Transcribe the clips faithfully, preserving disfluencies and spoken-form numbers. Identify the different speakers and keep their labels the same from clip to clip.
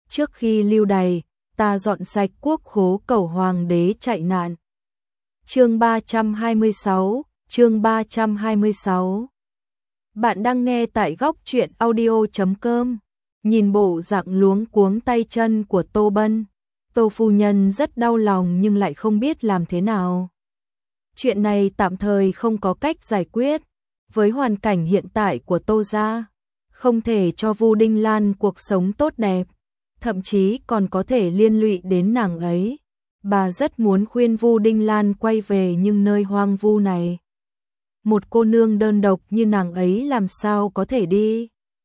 Speaker 1: trước khi lưu đày, ta dọn sạch quốc khố cầu hoàng đế chạy nạn. Chương ba trăm hai mươi sáu, chương ba trăm hai mươi sáu. Bạn đang nghe tại góc truyện audio chấm com. Nhìn bộ dạng luống cuống tay chân của Tô Bân, Tô phu nhân rất đau lòng nhưng lại không biết làm thế nào. Chuyện này tạm thời không có cách giải quyết, với hoàn cảnh hiện tại của Tô gia, không thể cho Vu Đinh Lan cuộc sống tốt đẹp, thậm chí còn có thể liên lụy đến nàng ấy. Bà rất muốn khuyên Vu Đinh Lan quay về nhưng nơi hoang vu này, một cô nương đơn độc như nàng ấy làm sao có thể đi.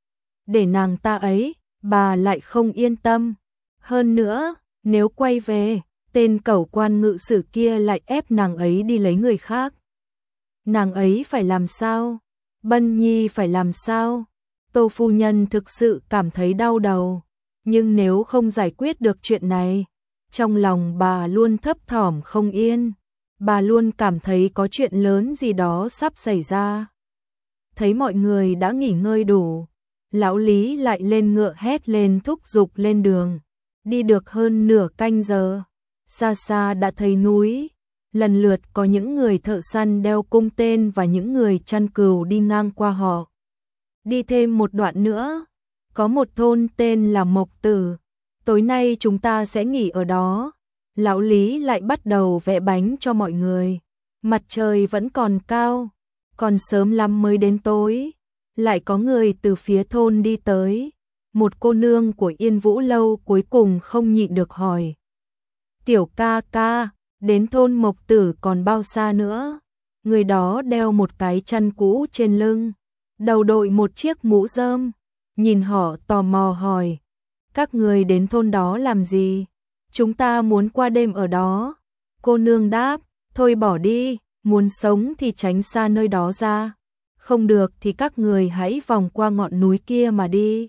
Speaker 1: Để nàng ta ấy, bà lại không yên tâm. Hơn nữa, nếu quay về, tên cẩu quan ngự sử kia lại ép nàng ấy đi lấy người khác. Nàng ấy phải làm sao? Bân Nhi phải làm sao? Tô phu nhân thực sự cảm thấy đau đầu. Nhưng nếu không giải quyết được chuyện này, trong lòng bà luôn thấp thỏm không yên. Bà luôn cảm thấy có chuyện lớn gì đó sắp xảy ra. Thấy mọi người đã nghỉ ngơi đủ, lão Lý lại lên ngựa hét lên thúc giục lên đường. Đi được hơn nửa canh giờ, xa xa đã thấy núi. Lần lượt có những người thợ săn đeo cung tên và những người chăn cừu đi ngang qua họ. Đi thêm một đoạn nữa, có một thôn tên là Mộc Tử. Tối nay chúng ta sẽ nghỉ ở đó. Lão Lý lại bắt đầu vẽ bánh cho mọi người. Mặt trời vẫn còn cao, còn sớm lắm mới đến tối. Lại có người từ phía thôn đi tới. Một cô nương của Yên Vũ Lâu cuối cùng không nhịn được hỏi: Tiểu ca ca, đến thôn Mộc Tử còn bao xa nữa? Người đó đeo một cái chăn cũ trên lưng, đầu đội một chiếc mũ rơm. Nhìn họ tò mò hỏi: Các người đến thôn đó làm gì? Chúng ta muốn qua đêm ở đó. Cô nương đáp: Thôi bỏ đi, muốn sống thì tránh xa nơi đó ra. Không được thì các người hãy vòng qua ngọn núi kia mà đi.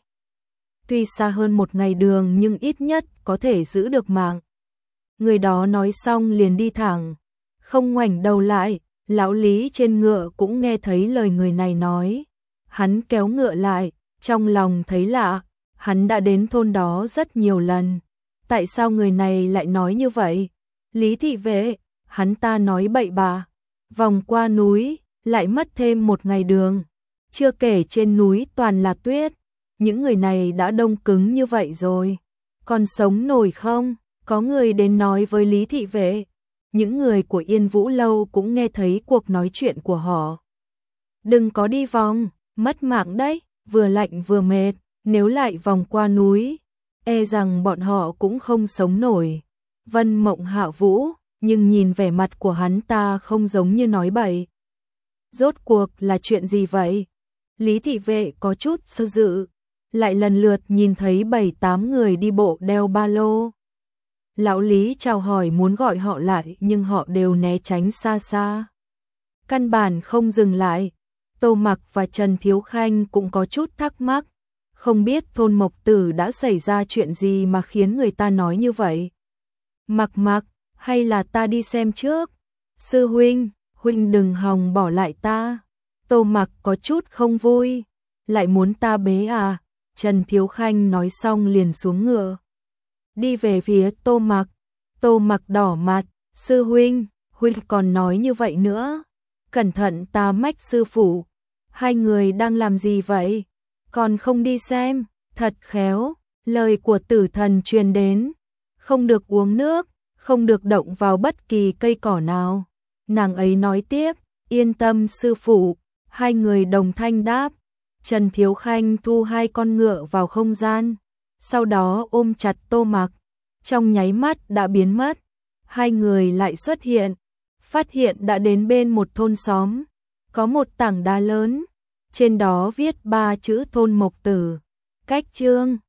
Speaker 1: Tuy xa hơn một ngày đường nhưng ít nhất có thể giữ được mạng. Người đó nói xong liền đi thẳng, không ngoảnh đầu lại. Lão Lý trên ngựa cũng nghe thấy lời người này nói. Hắn kéo ngựa lại, trong lòng thấy lạ. Hắn đã đến thôn đó rất nhiều lần. Tại sao người này lại nói như vậy? Lý thị vệ, hắn ta nói bậy bạ. Vòng qua núi, lại mất thêm một ngày đường. Chưa kể trên núi toàn là tuyết. Những người này đã đông cứng như vậy rồi, còn sống nổi không? Có người đến nói với Lý thị vệ. Những người của Yên Vũ Lâu cũng nghe thấy cuộc nói chuyện của họ. Đừng có đi vòng, mất mạng đấy, vừa lạnh vừa mệt. Nếu lại vòng qua núi, e rằng bọn họ cũng không sống nổi. Vân Mộng Hạ Vũ, nhưng nhìn vẻ mặt của hắn ta không giống như nói bậy. Rốt cuộc là chuyện gì vậy? Lý thị vệ có chút sơ dự, lại lần lượt nhìn thấy bảy tám người đi bộ đeo ba lô. Lão Lý chào hỏi muốn gọi họ lại nhưng họ đều né tránh xa xa. Căn bản không dừng lại. Tô Mặc và Trần Thiếu Khanh cũng có chút thắc mắc. Không biết thôn Mộc Tử đã xảy ra chuyện gì mà khiến người ta nói như vậy. Mặc Mặc, hay là ta đi xem trước? Sư huynh, huynh đừng hòng bỏ lại ta. Tô Mặc có chút không vui. Lại muốn ta bế à? Trần Thiếu Khanh nói xong liền xuống ngựa, đi về phía Tô Mặc. Tô Mặc đỏ mặt: Sư huynh, huynh còn nói như vậy nữa. Cẩn thận ta mách sư phụ. Hai người đang làm gì vậy? Còn không đi xem? Thật khéo. Lời của tử thần truyền đến. Không được uống nước, không được động vào bất kỳ cây cỏ nào. Nàng ấy nói tiếp: Yên tâm sư phụ. Hai người đồng thanh đáp. Trần Thiếu Khanh thu hai con ngựa vào không gian, sau đó ôm chặt Tô Mặc. Trong nháy mắt đã biến mất. Hai người lại xuất hiện, phát hiện đã đến bên một thôn xóm. Có một tảng đá lớn, trên đó viết ba chữ thôn Mộc Tử. Cách chương